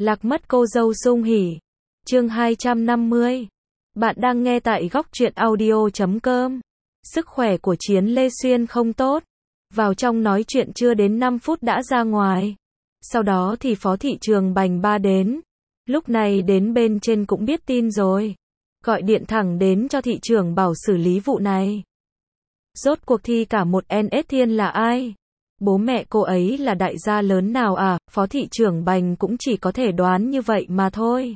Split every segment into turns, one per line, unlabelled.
Lạc mất cô dâu sung hỉ. Chương 250. Bạn đang nghe tại góc truyện audio.com. Sức khỏe của Chiến Lê Xuyên không tốt. Vào trong nói chuyện chưa đến 5 phút đã ra ngoài. Sau đó thì Phó Thị Trường Bành Ba đến. Lúc này đến bên trên cũng biết tin rồi. Gọi điện thẳng đến cho thị trưởng bảo xử lý vụ này. Rốt cuộc thì cả một NS Thiên là ai? Bố mẹ cô ấy là đại gia lớn nào à? Phó Thị trưởng Bành cũng chỉ có thể đoán như vậy mà thôi.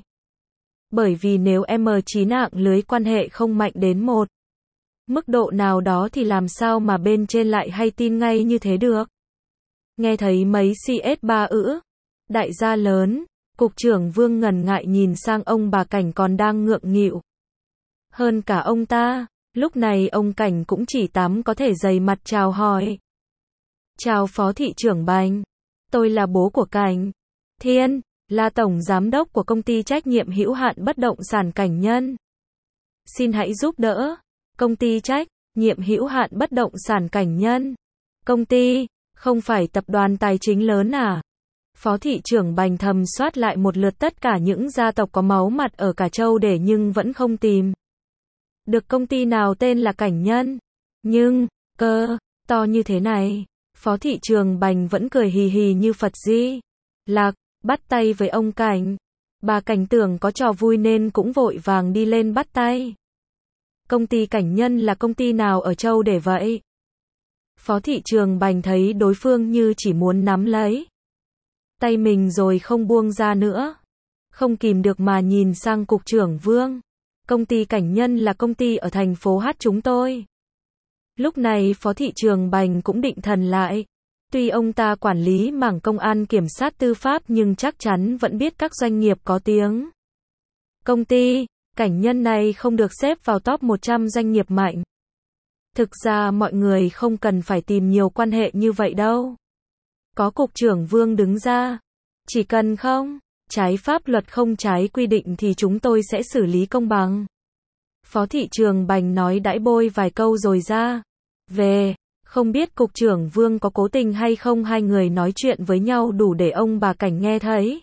Bởi vì nếu M9 mạng lưới quan hệ không mạnh đến một mức độ nào đó thì làm sao mà bên trên lại hay tin ngay như thế được. Nghe thấy mấy CS3 đại gia lớn, cục trưởng Vương ngần ngại nhìn sang ông bà Cảnh còn đang ngượng nghịu. Hơn cả ông ta, lúc này ông Cảnh cũng chỉ tắm có thể dày mặt chào hỏi. Chào Phó Thị trưởng Bành, tôi là bố của Cảnh Thiên, là tổng giám đốc của công ty trách nhiệm hữu hạn bất động sản Cảnh Nhân. Xin hãy giúp đỡ. Công ty trách nhiệm hữu hạn bất động sản Cảnh Nhân. Công ty, không phải tập đoàn tài chính lớn à? Phó Thị trưởng Bành thầm soát lại một lượt tất cả những gia tộc có máu mặt ở cả châu để nhưng vẫn không tìm được công ty nào tên là Cảnh Nhân. Nhưng, to như thế này, Phó Thị trưởng Bành vẫn cười hì hì như Phật Di Lặc, bắt tay với ông Cảnh. Bà Cảnh tưởng có trò vui nên cũng vội vàng đi lên bắt tay. Công ty Cảnh Nhân là công ty nào ở châu để vậy? Phó Thị trưởng Bành thấy đối phương như chỉ muốn nắm lấy tay mình rồi không buông ra nữa. Không kìm được mà nhìn sang cục trưởng Vương. Công ty Cảnh Nhân là công ty ở thành phố H chúng tôi. Lúc này Phó Thị trưởng Bành cũng định thần lại. Tuy ông ta quản lý mảng công an kiểm sát tư pháp nhưng chắc chắn vẫn biết các doanh nghiệp có tiếng. Công ty Cảnh Nhân này không được xếp vào top 100 doanh nghiệp mạnh. Thực ra mọi người không cần phải tìm nhiều quan hệ như vậy đâu. Có cục trưởng Vương đứng ra. Chỉ cần không trái pháp luật không trái quy định thì chúng tôi sẽ xử lý công bằng. Phó Thị trưởng Bành nói đãi bôi vài câu rồi ra về. Không biết cục trưởng Vương có cố tình hay không, hai người nói chuyện với nhau đủ để ông bà Cảnh nghe thấy.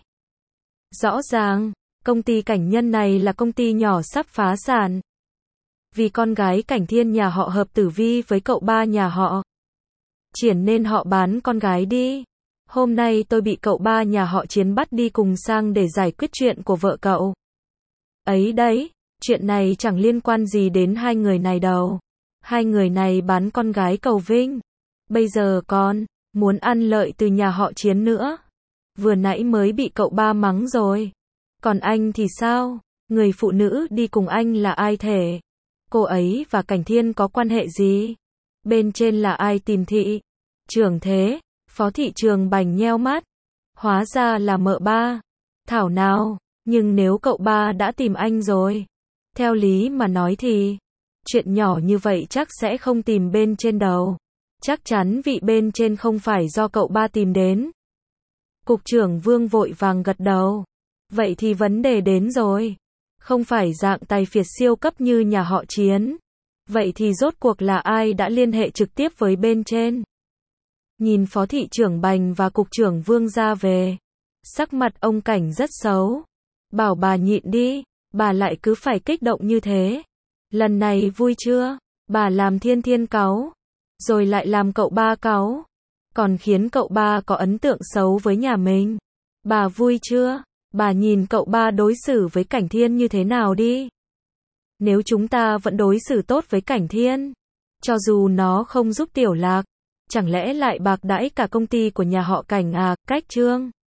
Rõ ràng, công ty Cảnh Nhân này là công ty nhỏ sắp phá sản. Vì con gái Cảnh Thiên nhà họ hợp tử vi với cậu ba nhà họ Triển nên họ bán con gái đi. Hôm nay tôi bị cậu ba nhà họ Chiến bắt đi cùng sang để giải quyết chuyện của vợ cậu ấy đấy. Chuyện này chẳng liên quan gì đến hai người này đâu. Hai người này bán con gái cầu Vinh. Bây giờ còn muốn ăn lợi từ nhà họ Chiến nữa. Vừa nãy mới bị cậu ba mắng rồi. Còn anh thì sao? Người phụ nữ đi cùng anh là ai thể? Cô ấy và Cảnh Thiên có quan hệ gì? Bên trên là ai tìm thị trưởng thế? Phó Thị trưởng Bành nheo mắt. Hóa ra là mợ ba. Thảo nào, nhưng nếu cậu ba đã tìm anh rồi, theo lý mà nói thì chuyện nhỏ như vậy chắc sẽ không tìm bên trên đầu. Chắc chắn vị bên trên không phải do cậu ba tìm đến. Cục trưởng Vương vội vàng gật đầu. Vậy thì vấn đề đến rồi. Không phải dạng tài phiệt siêu cấp như nhà họ Chiến. Vậy thì rốt cuộc là ai đã liên hệ trực tiếp với bên trên? Nhìn Phó Thị trưởng Bành và cục trưởng Vương ra về, sắc mặt ông Cảnh rất xấu. Bảo bà nhịn đi, bà lại cứ phải kích động như thế. Lần này vui chưa? Bà làm Thiên cáu, rồi lại làm cậu ba cáu, còn khiến cậu ba có ấn tượng xấu với nhà mình. Bà vui chưa? Bà nhìn cậu ba đối xử với Cảnh Thiên như thế nào đi. Nếu chúng ta vẫn đối xử tốt với Cảnh Thiên, cho dù nó không giúp Tiểu Lạc, chẳng lẽ lại bạc đãi cả công ty của nhà họ Cảnh à? Cách Trương